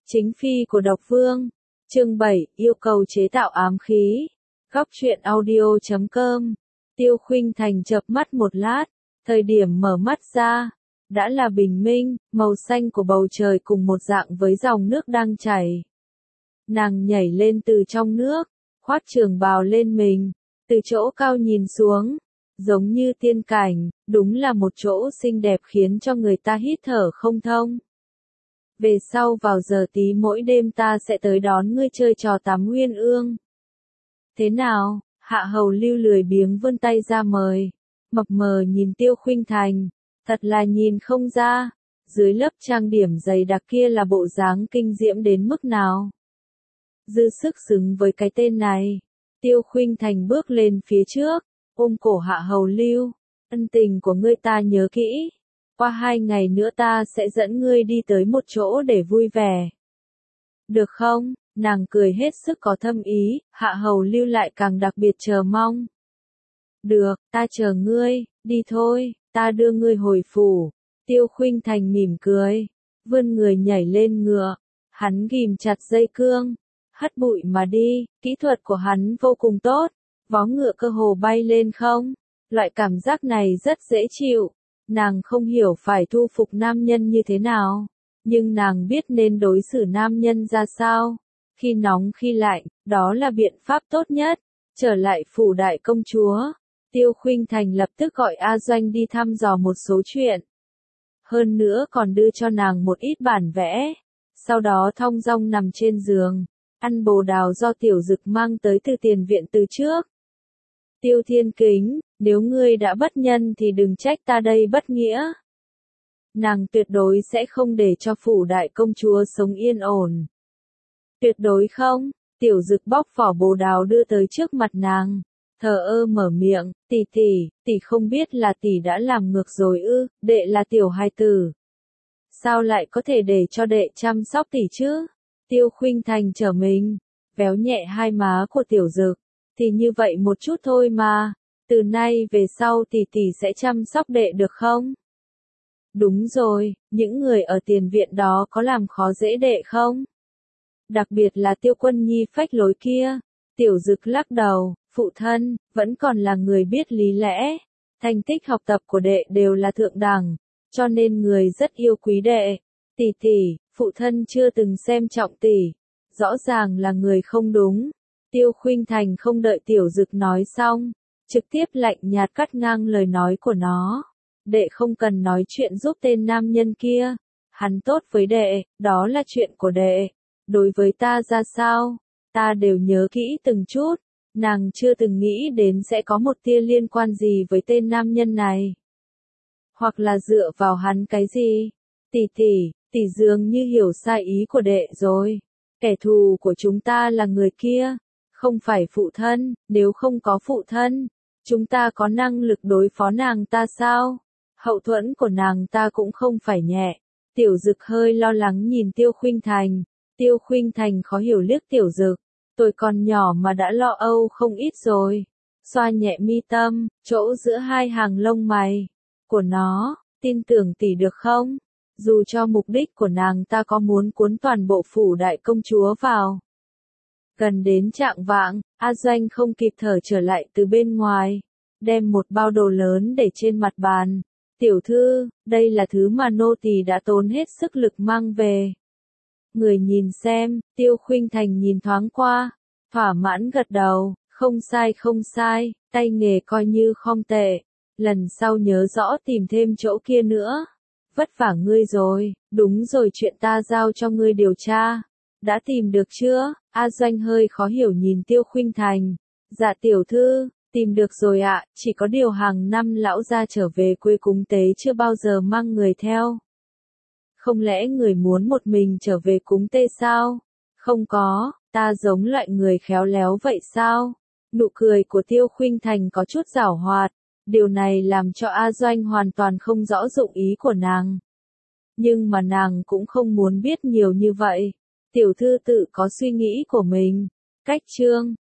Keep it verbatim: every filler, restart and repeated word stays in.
Chính phi của độc vương. Chương bảy, yêu cầu chế tạo ám khí. Góc truyện audio chấm com. Tiêu Khuynh Thành chợp mắt một lát, thời điểm mở mắt ra, đã là bình minh, màu xanh của bầu trời cùng một dạng với dòng nước đang chảy. Nàng nhảy lên từ trong nước, khoác trường bào lên mình, từ chỗ cao nhìn xuống, giống như tiên cảnh, đúng là một chỗ xinh đẹp khiến cho người ta hít thở không thông. Về sau vào giờ tí mỗi đêm ta sẽ tới đón ngươi chơi trò tắm Nguyên Ương. Thế nào? Hạ Hầu Lưu lười biếng vươn tay ra mời. Mập mờ nhìn Tiêu Khuynh Thành, thật là nhìn không ra, dưới lớp trang điểm dày đặc kia là bộ dáng kinh diễm đến mức nào. Dư sức xứng với cái tên này. Tiêu Khuynh Thành bước lên phía trước, ôm cổ Hạ Hầu Lưu. Ân tình của ngươi ta nhớ kỹ. Qua hai ngày nữa ta sẽ dẫn ngươi đi tới một chỗ để vui vẻ. Được không? Nàng cười hết sức có thâm ý, Hạ Hầu Lưu lại càng đặc biệt chờ mong. Được, ta chờ ngươi, đi thôi, ta đưa ngươi hồi phủ. Tiêu Khuynh Thành mỉm cười, vươn người nhảy lên ngựa, hắn ghìm chặt dây cương, hất bụi mà đi, kỹ thuật của hắn vô cùng tốt, vó ngựa cơ hồ bay lên không, loại cảm giác này rất dễ chịu. Nàng không hiểu phải thu phục nam nhân như thế nào, nhưng nàng biết nên đối xử nam nhân ra sao. Khi nóng khi lạnh, đó là biện pháp tốt nhất. Trở lại phủ đại công chúa, Tiêu Khuynh Thành lập tức gọi A Doanh đi thăm dò một số chuyện. Hơn nữa còn đưa cho nàng một ít bản vẽ. Sau đó thong dong nằm trên giường, ăn bồ đào do Tiểu Dực mang tới từ tiền viện từ trước. Tiêu Thiên Kính, nếu ngươi đã bất nhân thì đừng trách ta đây bất nghĩa. Nàng tuyệt đối sẽ không để cho phủ đại công chúa sống yên ổn. Tuyệt đối không. Tiểu Dực bóc vỏ bồ đào đưa tới trước mặt nàng, thờ ơ mở miệng, tỷ tỷ, tỷ không biết là tỷ đã làm ngược rồi ư, đệ là tiểu hài tử. Sao lại có thể để cho đệ chăm sóc tỷ chứ? Tiêu Khuynh Thành trở mình, véo nhẹ hai má của Tiểu Dực, thì như vậy một chút thôi mà, từ nay về sau tỷ tỷ sẽ chăm sóc đệ được không? Đúng rồi, những người ở tiền viện đó có làm khó dễ đệ không? Đặc biệt là Tiêu Quân Nhi phách lối kia. Tiểu Dực lắc đầu, phụ thân, vẫn còn là người biết lý lẽ. Thành tích học tập của đệ đều là thượng đẳng, cho nên người rất yêu quý đệ. Tỷ tỷ, phụ thân chưa từng xem trọng tỷ. Rõ ràng là người không đúng. Tiêu Khuynh Thành không đợi Tiểu Dực nói xong, trực tiếp lạnh nhạt cắt ngang lời nói của nó. Đệ không cần nói chuyện giúp tên nam nhân kia. Hắn tốt với đệ, đó là chuyện của đệ. Đối với ta ra sao, ta đều nhớ kỹ từng chút, nàng chưa từng nghĩ đến sẽ có một tia liên quan gì với tên nam nhân này. Hoặc là dựa vào hắn cái gì? Tỷ tỷ, tỷ dường như hiểu sai ý của đệ rồi. Kẻ thù của chúng ta là người kia, không phải phụ thân, nếu không có phụ thân, chúng ta có năng lực đối phó nàng ta sao? Hậu thuẫn của nàng ta cũng không phải nhẹ. Tiểu Dực hơi lo lắng nhìn Tiêu Khuynh Thành. Tiêu Khuynh Thành khó hiểu liếc Tiểu Dực, tôi còn nhỏ mà đã lo âu không ít rồi. Xoa nhẹ mi tâm, chỗ giữa hai hàng lông mày của nó, tin tưởng tỷ được không? Dù cho mục đích của nàng ta có muốn cuốn toàn bộ phủ đại công chúa vào. Gần đến trạng vạng, A Doanh không kịp thở trở lại từ bên ngoài, đem một bao đồ lớn để trên mặt bàn. Tiểu thư, đây là thứ mà nô tỳ đã tốn hết sức lực mang về. Người nhìn xem, Tiêu Khuynh Thành nhìn thoáng qua, thỏa mãn gật đầu, không sai không sai, tay nghề coi như không tệ, lần sau nhớ rõ tìm thêm chỗ kia nữa. Vất vả ngươi rồi, đúng rồi chuyện ta giao cho ngươi điều tra. Đã tìm được chưa? A Doanh hơi khó hiểu nhìn Tiêu Khuynh Thành. Dạ tiểu thư, tìm được rồi ạ, chỉ có điều hàng năm lão gia trở về quê cúng tế chưa bao giờ mang người theo. Không lẽ người muốn một mình trở về cúng tế sao? Không có, ta giống loại người khéo léo vậy sao? Nụ cười của Tiêu Khuynh Thành có chút giảo hoạt, điều này làm cho A Doanh hoàn toàn không rõ dụng ý của nàng. Nhưng mà nàng cũng không muốn biết nhiều như vậy. Tiểu thư tự có suy nghĩ của mình. Cách chương